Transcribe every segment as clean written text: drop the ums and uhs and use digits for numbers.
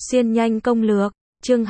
Xuyên nhanh công lược, chương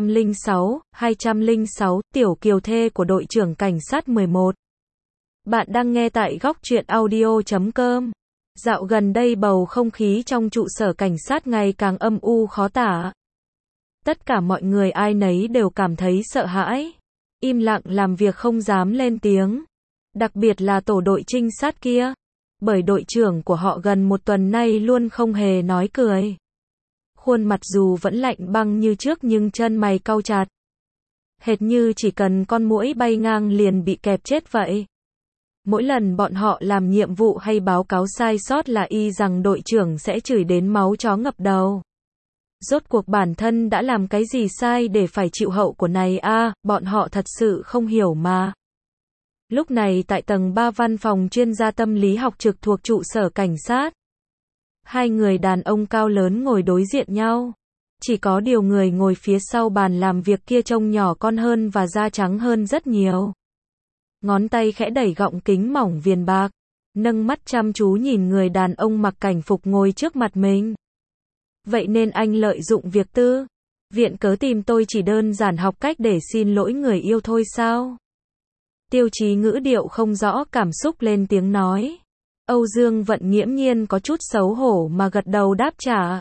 206, tiểu kiều thê của đội trưởng cảnh sát 11. Bạn đang nghe tại góc truyện audio.com. Dạo gần đây bầu không khí trong trụ sở cảnh sát ngày càng âm u khó tả. Tất cả mọi người ai nấy đều cảm thấy sợ hãi, im lặng làm việc không dám lên tiếng. Đặc biệt là tổ đội trinh sát kia, bởi đội trưởng của họ gần một tuần nay luôn không hề nói cười. Khuôn mặt dù vẫn lạnh băng như trước nhưng chân mày cau chặt. Hệt như chỉ cần con muỗi bay ngang liền bị kẹp chết vậy. Mỗi lần bọn họ làm nhiệm vụ hay báo cáo sai sót là y rằng đội trưởng sẽ chửi đến máu chó ngập đầu. Rốt cuộc bản thân đã làm cái gì sai để phải chịu hậu của này bọn họ thật sự không hiểu mà. Lúc này tại tầng 3 văn phòng chuyên gia tâm lý học trực thuộc trụ sở cảnh sát. Hai người đàn ông cao lớn ngồi đối diện nhau. Chỉ có điều người ngồi phía sau bàn làm việc kia trông nhỏ con hơn và da trắng hơn rất nhiều. Ngón tay khẽ đẩy gọng kính mỏng viền bạc, nâng mắt chăm chú nhìn người đàn ông mặc cảnh phục ngồi trước mặt mình. Vậy nên anh lợi dụng việc tư viện cớ tìm tôi chỉ đơn giản học cách để xin lỗi người yêu thôi sao? Tiêu Chí ngữ điệu không rõ cảm xúc lên tiếng nói. Âu Dương Vận nghiễm nhiên có chút xấu hổ mà gật đầu đáp trả.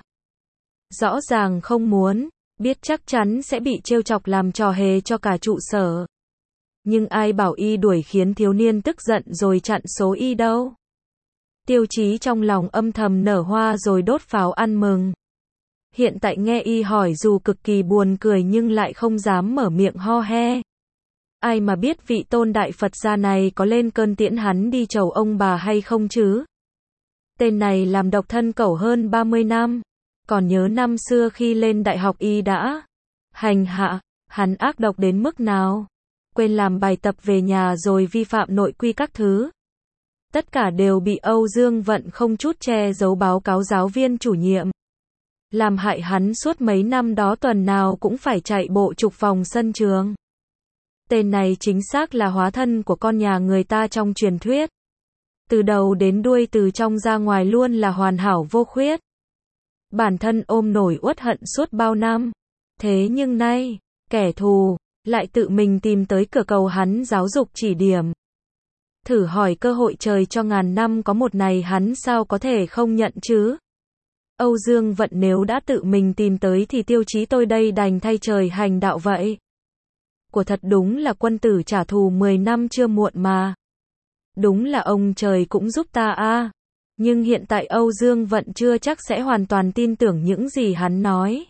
Rõ ràng không muốn, biết chắc chắn sẽ bị trêu chọc làm trò hề cho cả trụ sở. Nhưng ai bảo y đuổi khiến thiếu niên tức giận rồi chặn số y đâu. Tiêu Chí trong lòng âm thầm nở hoa rồi đốt pháo ăn mừng. Hiện tại nghe y hỏi dù cực kỳ buồn cười nhưng lại không dám mở miệng ho he. Ai mà biết vị tôn đại Phật gia này có lên cơn tiễn hắn đi chầu ông bà hay không chứ? Tên này làm độc thân cẩu hơn 30 năm. Còn nhớ năm xưa khi lên đại học y đã hành hạ, hắn ác độc đến mức nào? Quên làm bài tập về nhà rồi vi phạm nội quy các thứ. Tất cả đều bị Âu Dương Vận không chút che giấu báo cáo giáo viên chủ nhiệm. Làm hại hắn suốt mấy năm đó tuần nào cũng phải chạy bộ chục vòng sân trường. Tên này chính xác là hóa thân của con nhà người ta trong truyền thuyết. Từ đầu đến đuôi từ trong ra ngoài luôn là hoàn hảo vô khuyết. Bản thân ôm nổi uất hận suốt bao năm. Thế nhưng nay, kẻ thù lại tự mình tìm tới cửa cầu hắn giáo dục chỉ điểm. Thử hỏi cơ hội trời cho ngàn năm có một này hắn sao có thể không nhận chứ? Âu Dương Vận nếu đã tự mình tìm tới thì Tiêu Chí tôi đây đành thay trời hành đạo vậy. Của thật đúng là quân tử trả thù 10 năm chưa muộn mà. Đúng là ông trời cũng giúp ta Nhưng hiện tại Âu Dương Vận chưa chắc sẽ hoàn toàn tin tưởng những gì hắn nói.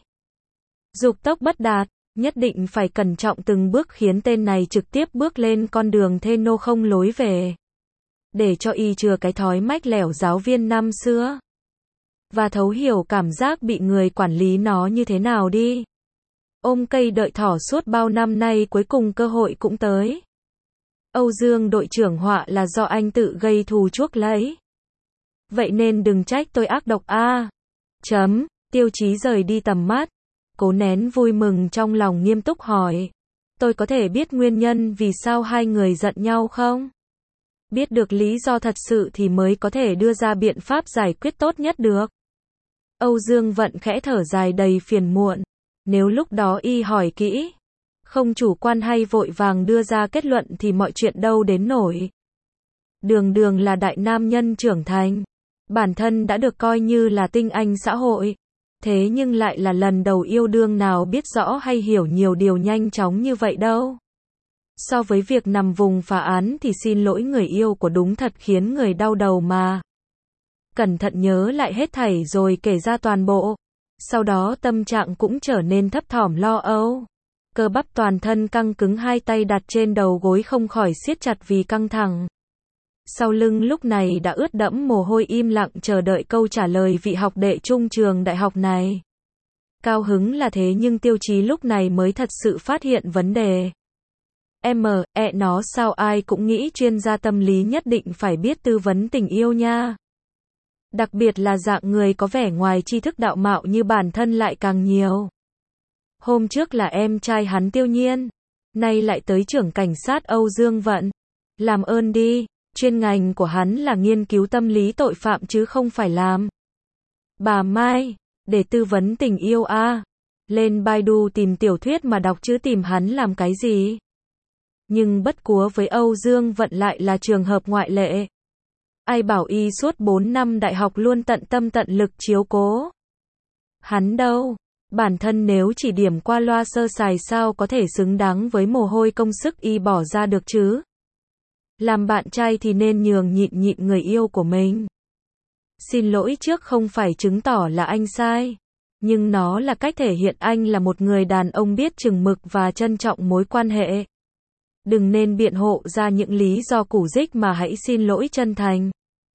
Dục tốc bất đạt, nhất định phải cẩn trọng từng bước khiến tên này trực tiếp bước lên con đường thê nô không lối về. Để cho y chừa cái thói mách lẻo giáo viên năm xưa. Và thấu hiểu cảm giác bị người quản lý nó như thế nào đi. Ôm cây đợi thỏ suốt bao năm nay cuối cùng cơ hội cũng tới. Âu Dương đội trưởng họa là do anh tự gây thù chuốc lấy. Vậy nên đừng trách tôi ác độc Tiêu Chí rời đi tầm mắt. Cố nén vui mừng trong lòng nghiêm túc hỏi. Tôi có thể biết nguyên nhân vì sao hai người giận nhau không? Biết được lý do thật sự thì mới có thể đưa ra biện pháp giải quyết tốt nhất được. Âu Dương Vận khẽ thở dài đầy phiền muộn. Nếu lúc đó y hỏi kỹ, không chủ quan hay vội vàng đưa ra kết luận thì mọi chuyện đâu đến nổi. Đường đường là đại nam nhân trưởng thành, bản thân đã được coi như là tinh anh xã hội. Thế nhưng lại là lần đầu yêu đương nào biết rõ hay hiểu nhiều điều nhanh chóng như vậy đâu. So với việc nằm vùng phá án thì xin lỗi người yêu của đúng thật khiến người đau đầu mà. Cẩn thận nhớ lại hết thảy rồi kể ra toàn bộ. Sau đó tâm trạng cũng trở nên thấp thỏm lo âu. Cơ bắp toàn thân căng cứng, hai tay đặt trên đầu gối không khỏi siết chặt vì căng thẳng. Sau lưng lúc này đã ướt đẫm mồ hôi im lặng chờ đợi câu trả lời vị học đệ trung trường đại học này. Cao hứng là thế nhưng Tiêu Chí lúc này mới thật sự phát hiện vấn đề. Nó sao ai cũng nghĩ chuyên gia tâm lý nhất định phải biết tư vấn tình yêu nha. Đặc biệt là dạng người có vẻ ngoài tri thức đạo mạo như bản thân lại càng nhiều. Hôm trước là em trai hắn Tiêu Nhiên, nay lại tới trưởng cảnh sát Âu Dương Vận. Làm ơn đi, chuyên ngành của hắn là nghiên cứu tâm lý tội phạm chứ không phải làm bà Mai, để tư vấn tình yêu Lên Baidu tìm tiểu thuyết mà đọc chứ tìm hắn làm cái gì? Nhưng bất cúa với Âu Dương Vận lại là trường hợp ngoại lệ. Ai bảo y suốt 4 năm đại học luôn tận tâm tận lực chiếu cố. Hắn đâu? Bản thân nếu chỉ điểm qua loa sơ sài sao có thể xứng đáng với mồ hôi công sức y bỏ ra được chứ? Làm bạn trai thì nên nhường nhịn người yêu của mình. Xin lỗi trước không phải chứng tỏ là anh sai. Nhưng nó là cách thể hiện anh là một người đàn ông biết chừng mực và trân trọng mối quan hệ. Đừng nên biện hộ ra những lý do củ rích mà hãy xin lỗi chân thành.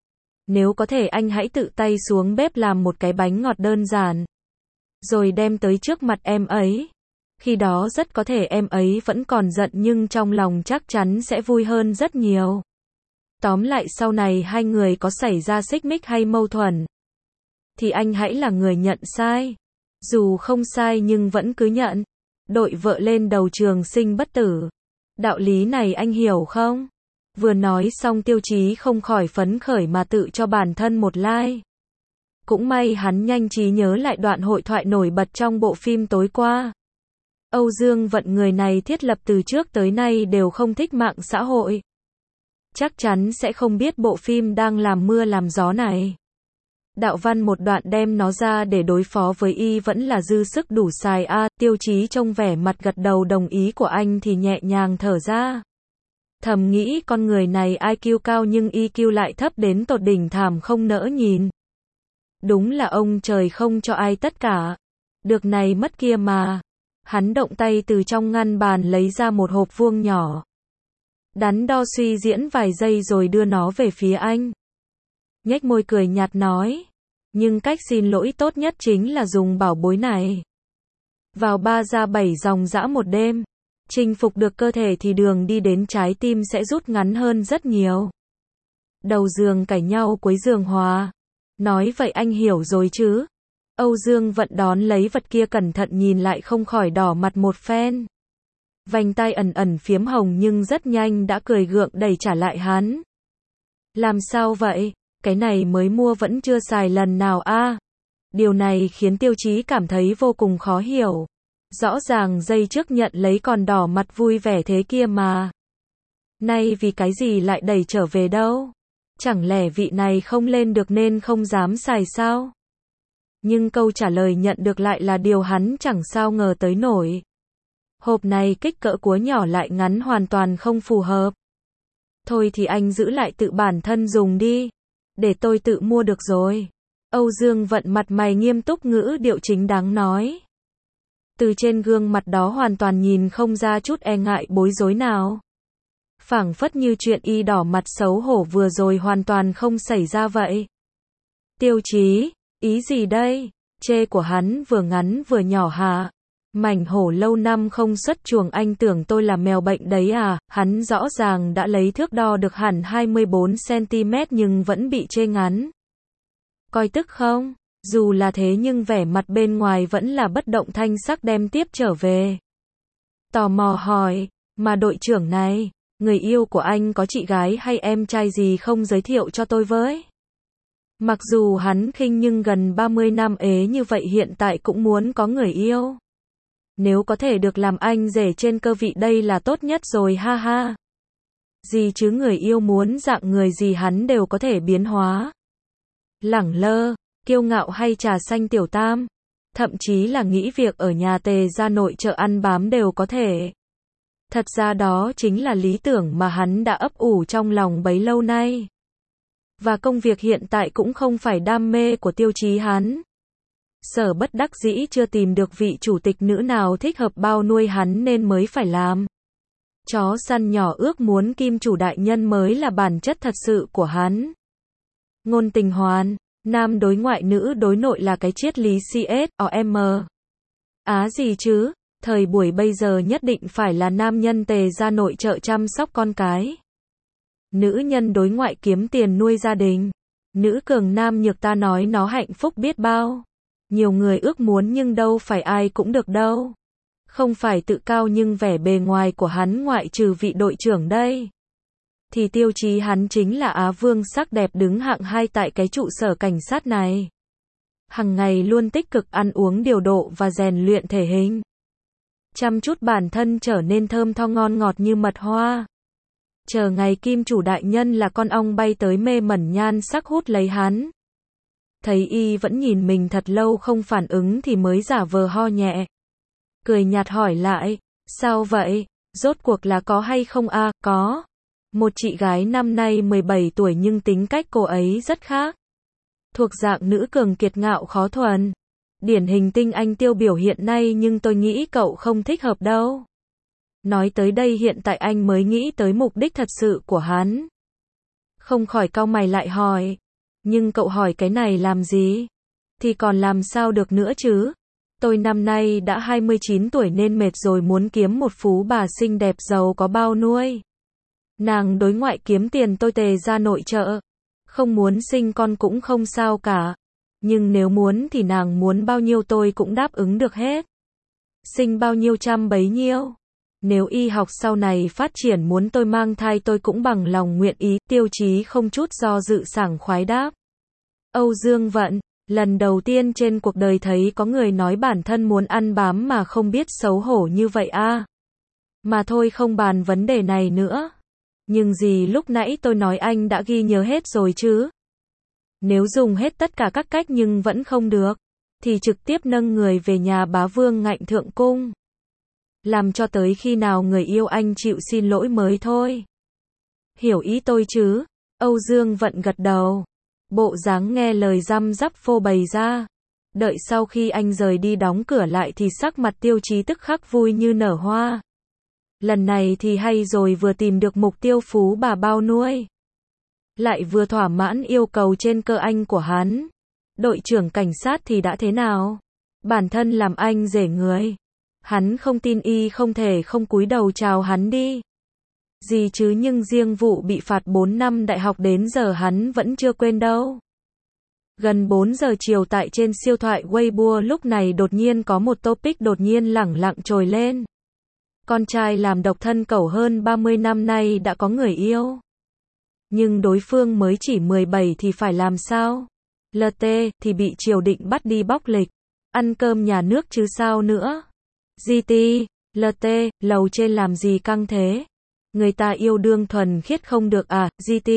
Nếu có thể anh hãy tự tay xuống bếp làm một cái bánh ngọt đơn giản. Rồi đem tới trước mặt em ấy. Khi đó rất có thể em ấy vẫn còn giận nhưng trong lòng chắc chắn sẽ vui hơn rất nhiều. Tóm lại sau này hai người có xảy ra xích mích hay mâu thuẫn, thì anh hãy là người nhận sai. Dù không sai nhưng vẫn cứ nhận. Đội vợ lên đầu trường sinh bất tử. Đạo lý này anh hiểu không? Vừa nói xong Tiêu Chí không khỏi phấn khởi mà tự cho bản thân một like. Cũng may hắn nhanh trí nhớ lại đoạn hội thoại nổi bật trong bộ phim tối qua. Âu Dương Vận người này thiết lập từ trước tới nay đều không thích mạng xã hội. Chắc chắn sẽ không biết bộ phim đang làm mưa làm gió này. Đạo văn một đoạn đem nó ra để đối phó với y vẫn là dư sức đủ xài a. Tiêu Chí trông vẻ mặt gật đầu đồng ý của anh thì nhẹ nhàng thở ra. Thầm nghĩ con người này IQ cao nhưng EQ lại thấp đến tột đỉnh thảm không nỡ nhìn. Đúng là ông trời không cho ai tất cả. Được này mất kia mà. Hắn động tay từ trong ngăn bàn lấy ra một hộp vuông nhỏ. Đắn đo suy diễn vài giây rồi đưa nó về phía anh. Nhếch môi cười nhạt nói. Nhưng cách xin lỗi tốt nhất chính là dùng bảo bối này. Vào 3 ra 7 dòng dã một đêm. Chinh phục được cơ thể thì đường đi đến trái tim sẽ rút ngắn hơn rất nhiều. Đầu giường cãi nhau cuối giường hòa. Nói vậy anh hiểu rồi chứ? Âu Dương Vận đón lấy vật kia cẩn thận nhìn lại không khỏi đỏ mặt một phen. Vành tai ẩn ẩn phiếm hồng nhưng rất nhanh đã cười gượng đẩy trả lại hắn. Làm sao vậy? Cái này mới mua vẫn chưa xài lần nào a. Điều này khiến Tiêu Chí cảm thấy vô cùng khó hiểu. Rõ ràng giây trước nhận lấy còn đỏ mặt vui vẻ thế kia mà. Nay vì cái gì lại đẩy trở về đâu? Chẳng lẽ vị này không lên được nên không dám xài sao? Nhưng câu trả lời nhận được lại là điều hắn chẳng sao ngờ tới nổi. Hộp này kích cỡ của nhỏ lại ngắn hoàn toàn không phù hợp. Thôi thì anh giữ lại tự bản thân dùng đi. Để tôi tự mua được rồi. Âu Dương Vận mặt mày nghiêm túc ngữ điệu chính đáng nói. Từ trên gương mặt đó hoàn toàn nhìn không ra chút e ngại bối rối nào. Phảng phất như chuyện y đỏ mặt xấu hổ vừa rồi hoàn toàn không xảy ra vậy. Tiêu Chí, ý gì đây? Chê của hắn vừa ngắn vừa nhỏ hả? Mảnh hổ lâu năm không xuất chuồng anh tưởng tôi là mèo bệnh đấy à? Hắn rõ ràng đã lấy thước đo được hẳn 24cm nhưng vẫn bị chê ngắn. Coi tức không? Dù là thế nhưng vẻ mặt bên ngoài vẫn là bất động thanh sắc đem tiếp trở về. Tò mò hỏi, mà đội trưởng này, người yêu của anh có chị gái hay em trai gì không giới thiệu cho tôi với? Mặc dù hắn khinh nhưng gần 30 năm ế như vậy hiện tại cũng muốn có người yêu. Nếu có thể được làm anh rể trên cơ vị đây là tốt nhất rồi ha ha. Gì chứ người yêu muốn dạng người gì hắn đều có thể biến hóa. Lẳng lơ, kiêu ngạo hay trà xanh tiểu tam. Thậm chí là nghĩ việc ở nhà Tề ra nội trợ ăn bám đều có thể. Thật ra đó chính là lý tưởng mà hắn đã ấp ủ trong lòng bấy lâu nay. Và công việc hiện tại cũng không phải đam mê của Tiêu Chí hắn. Sở bất đắc dĩ chưa tìm được vị chủ tịch nữ nào thích hợp bao nuôi hắn nên mới phải làm. Chó săn nhỏ ước muốn kim chủ đại nhân mới là bản chất thật sự của hắn. Ngôn tình hoàn, nam đối ngoại nữ đối nội là cái triết lý CSOM. Á gì chứ, thời buổi bây giờ nhất định phải là nam nhân Tề ra nội trợ chăm sóc con cái. Nữ nhân đối ngoại kiếm tiền nuôi gia đình. Nữ cường nam nhược ta nói nó hạnh phúc biết bao. Nhiều người ước muốn nhưng đâu phải ai cũng được đâu. Không phải tự cao nhưng vẻ bề ngoài của hắn ngoại trừ vị đội trưởng đây. Thì Tiêu Chí hắn chính là Á Vương sắc đẹp đứng hạng 2 tại cái trụ sở cảnh sát này. Hằng ngày luôn tích cực ăn uống điều độ và rèn luyện thể hình. Chăm chút bản thân trở nên thơm tho ngon ngọt như mật hoa. Chờ ngày kim chủ đại nhân là con ong bay tới mê mẩn nhan sắc hút lấy hắn. Thấy y vẫn nhìn mình thật lâu không phản ứng thì mới giả vờ ho nhẹ. Cười nhạt hỏi lại, sao vậy, rốt cuộc là có hay không a? Có. Một chị gái năm nay 17 tuổi nhưng tính cách cô ấy rất khác. Thuộc dạng nữ cường kiệt ngạo khó thuần. Điển hình tinh anh tiêu biểu hiện nay nhưng tôi nghĩ cậu không thích hợp đâu. Nói tới đây hiện tại anh mới nghĩ tới mục đích thật sự của hắn. Không khỏi cau mày lại hỏi. Nhưng cậu hỏi cái này làm gì? Thì còn làm sao được nữa chứ? Tôi năm nay đã 29 tuổi nên mệt rồi, muốn kiếm một phú bà xinh đẹp giàu có bao nuôi. Nàng đối ngoại kiếm tiền, tôi tề ra nội trợ. Không muốn sinh con cũng không sao cả. Nhưng nếu muốn thì nàng muốn bao nhiêu tôi cũng đáp ứng được hết. Sinh bao nhiêu chăm bấy nhiêu. Nếu y học sau này phát triển muốn tôi mang thai tôi cũng bằng lòng nguyện ý. Tiêu Chí không chút do dự sảng khoái đáp. Âu Dương Vận, lần đầu tiên trên cuộc đời thấy có người nói bản thân muốn ăn bám mà không biết xấu hổ như vậy a. Mà thôi không bàn vấn đề này nữa. Nhưng gì lúc nãy tôi nói anh đã ghi nhớ hết rồi chứ? Nếu dùng hết tất cả các cách nhưng vẫn không được, thì trực tiếp nâng người về nhà bá vương ngạnh thượng cung. Làm cho tới khi nào người yêu anh chịu xin lỗi mới thôi. Hiểu ý tôi chứ? Âu Dương Vận gật đầu. Bộ dáng nghe lời răm rắp phô bày ra. Đợi sau khi anh rời đi đóng cửa lại thì sắc mặt Tiêu Chí tức khắc vui như nở hoa. Lần này thì hay rồi, vừa tìm được mục tiêu phú bà bao nuôi. Lại vừa thỏa mãn yêu cầu trên cơ anh của hắn. Đội trưởng cảnh sát thì đã thế nào? Bản thân làm anh rể người. Hắn không tin y không thể không cúi đầu chào hắn đi. Gì chứ, nhưng riêng vụ bị phạt 4 năm đại học đến giờ hắn vẫn chưa quên đâu. Gần 4 giờ chiều tại trên siêu thoại Weibo lúc này đột nhiên có một topic đột nhiên lẳng lặng trồi lên. Con trai làm độc thân cẩu hơn 30 năm nay đã có người yêu. Nhưng đối phương mới chỉ 17 thì phải làm sao? LT thì bị triều đình bắt đi bóc lịch. Ăn cơm nhà nước chứ sao nữa? GT, LT, lầu trên làm gì căng thế? Người ta yêu đương thuần khiết không được à? GT,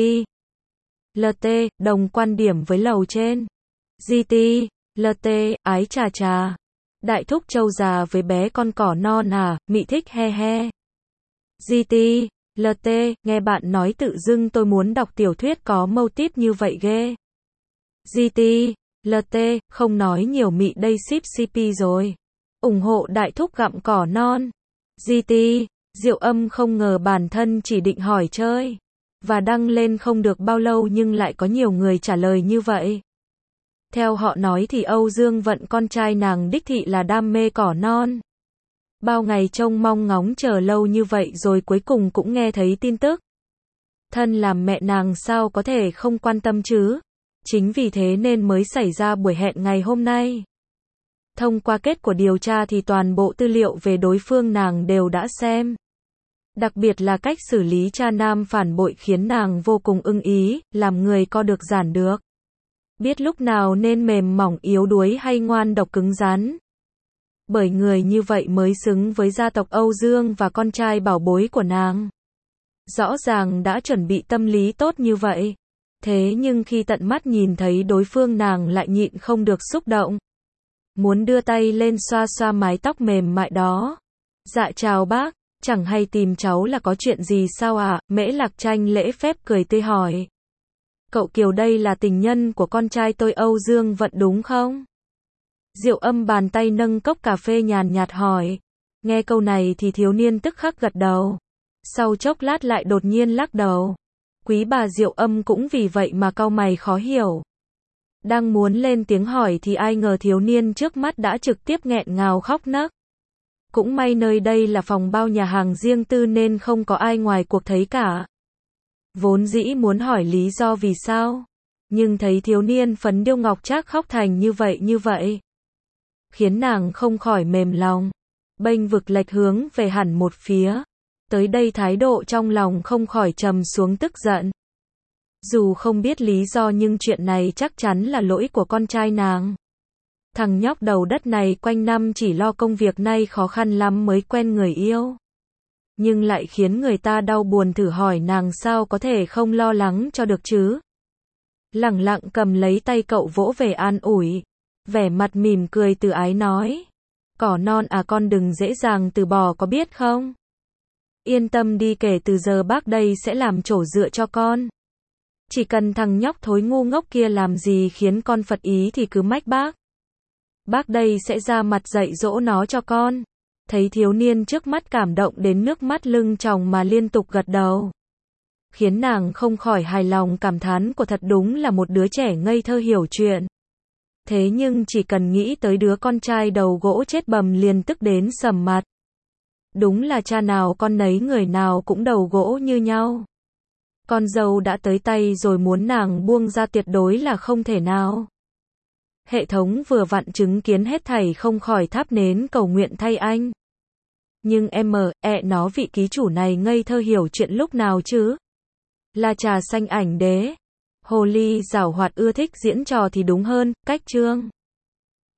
LT, đồng quan điểm với lầu trên. GT, LT, ái chà chà. Đại thúc trâu già với bé con cỏ non à? Mị thích he he. GT, LT, nghe bạn nói tự dưng tôi muốn đọc tiểu thuyết có mâu típ như vậy ghê. GT, LT, không nói nhiều, mị đây ship CP rồi. Ủng hộ đại thúc gặm cỏ non. GT, Diệu Âm không ngờ bản thân chỉ định hỏi chơi. Và đăng lên không được bao lâu nhưng lại có nhiều người trả lời như vậy. Theo họ nói thì Âu Dương Vận con trai nàng đích thị là đam mê cỏ non. Bao ngày trông mong ngóng chờ lâu như vậy rồi cuối cùng cũng nghe thấy tin tức. Thân làm mẹ nàng sao có thể không quan tâm chứ? Chính vì thế nên mới xảy ra buổi hẹn ngày hôm nay. Thông qua kết của điều tra thì toàn bộ tư liệu về đối phương nàng đều đã xem. Đặc biệt là cách xử lý cha nam phản bội khiến nàng vô cùng ưng ý, làm người co được giãn được. Biết lúc nào nên mềm mỏng yếu đuối hay ngoan độc cứng rắn. Bởi người như vậy mới xứng với gia tộc Âu Dương và con trai bảo bối của nàng. Rõ ràng đã chuẩn bị tâm lý tốt như vậy. Thế nhưng khi tận mắt nhìn thấy đối phương nàng lại nhịn không được xúc động. Muốn đưa tay lên xoa xoa mái tóc mềm mại đó. Dạ chào bác, chẳng hay tìm cháu là có chuyện gì sao ạ? Mễ Lạc Tranh lễ phép cười tươi hỏi. Cậu Kiều đây là tình nhân của con trai tôi Âu Dương Vận đúng không? Diệu Âm bàn tay nâng cốc cà phê nhàn nhạt hỏi. Nghe câu này thì thiếu niên tức khắc gật đầu. Sau chốc lát lại đột nhiên lắc đầu. Quý bà Diệu Âm cũng vì vậy mà cau mày khó hiểu. Đang muốn lên tiếng hỏi thì ai ngờ thiếu niên trước mắt đã trực tiếp nghẹn ngào khóc nấc. Cũng may nơi đây là phòng bao nhà hàng riêng tư nên không có ai ngoài cuộc thấy cả. Vốn dĩ muốn hỏi lý do vì sao, nhưng thấy thiếu niên phấn điêu ngọc trác khóc thành như vậy, khiến nàng không khỏi mềm lòng, bênh vực lệch hướng về hẳn một phía. Tới đây thái độ trong lòng không khỏi trầm xuống tức giận. Dù không biết lý do nhưng chuyện này chắc chắn là lỗi của con trai nàng. Thằng nhóc đầu đất này quanh năm chỉ lo công việc, nay khó khăn lắm mới quen người yêu. Nhưng lại khiến người ta đau buồn, thử hỏi nàng sao có thể không lo lắng cho được chứ. Lẳng lặng cầm lấy tay cậu vỗ về an ủi. Vẻ mặt mỉm cười từ ái nói. Cỏ non à, con đừng dễ dàng từ bỏ có biết không? Yên tâm đi, kể từ giờ bác đây sẽ làm chỗ dựa cho con. Chỉ cần thằng nhóc thối ngu ngốc kia làm gì khiến con phật ý thì cứ mách bác. Bác đây sẽ ra mặt dạy dỗ nó cho con. Thấy thiếu niên trước mắt cảm động đến nước mắt lưng tròng mà liên tục gật đầu. Khiến nàng không khỏi hài lòng, cảm thán của thật đúng là một đứa trẻ ngây thơ hiểu chuyện. Thế nhưng chỉ cần nghĩ tới đứa con trai đầu gỗ chết bầm liền tức đến sầm mặt. Đúng là cha nào con nấy, người nào cũng đầu gỗ như nhau. Con dâu đã tới tay rồi, muốn nàng buông ra tuyệt đối là không thể nào. Hệ thống vừa vặn chứng kiến hết thảy không khỏi thắp nến cầu nguyện thay anh. Nhưng nó vị ký chủ này ngây thơ hiểu chuyện lúc nào chứ? Là trà xanh ảnh đế. Hồ ly giảo hoạt ưa thích diễn trò thì đúng hơn, cách chương.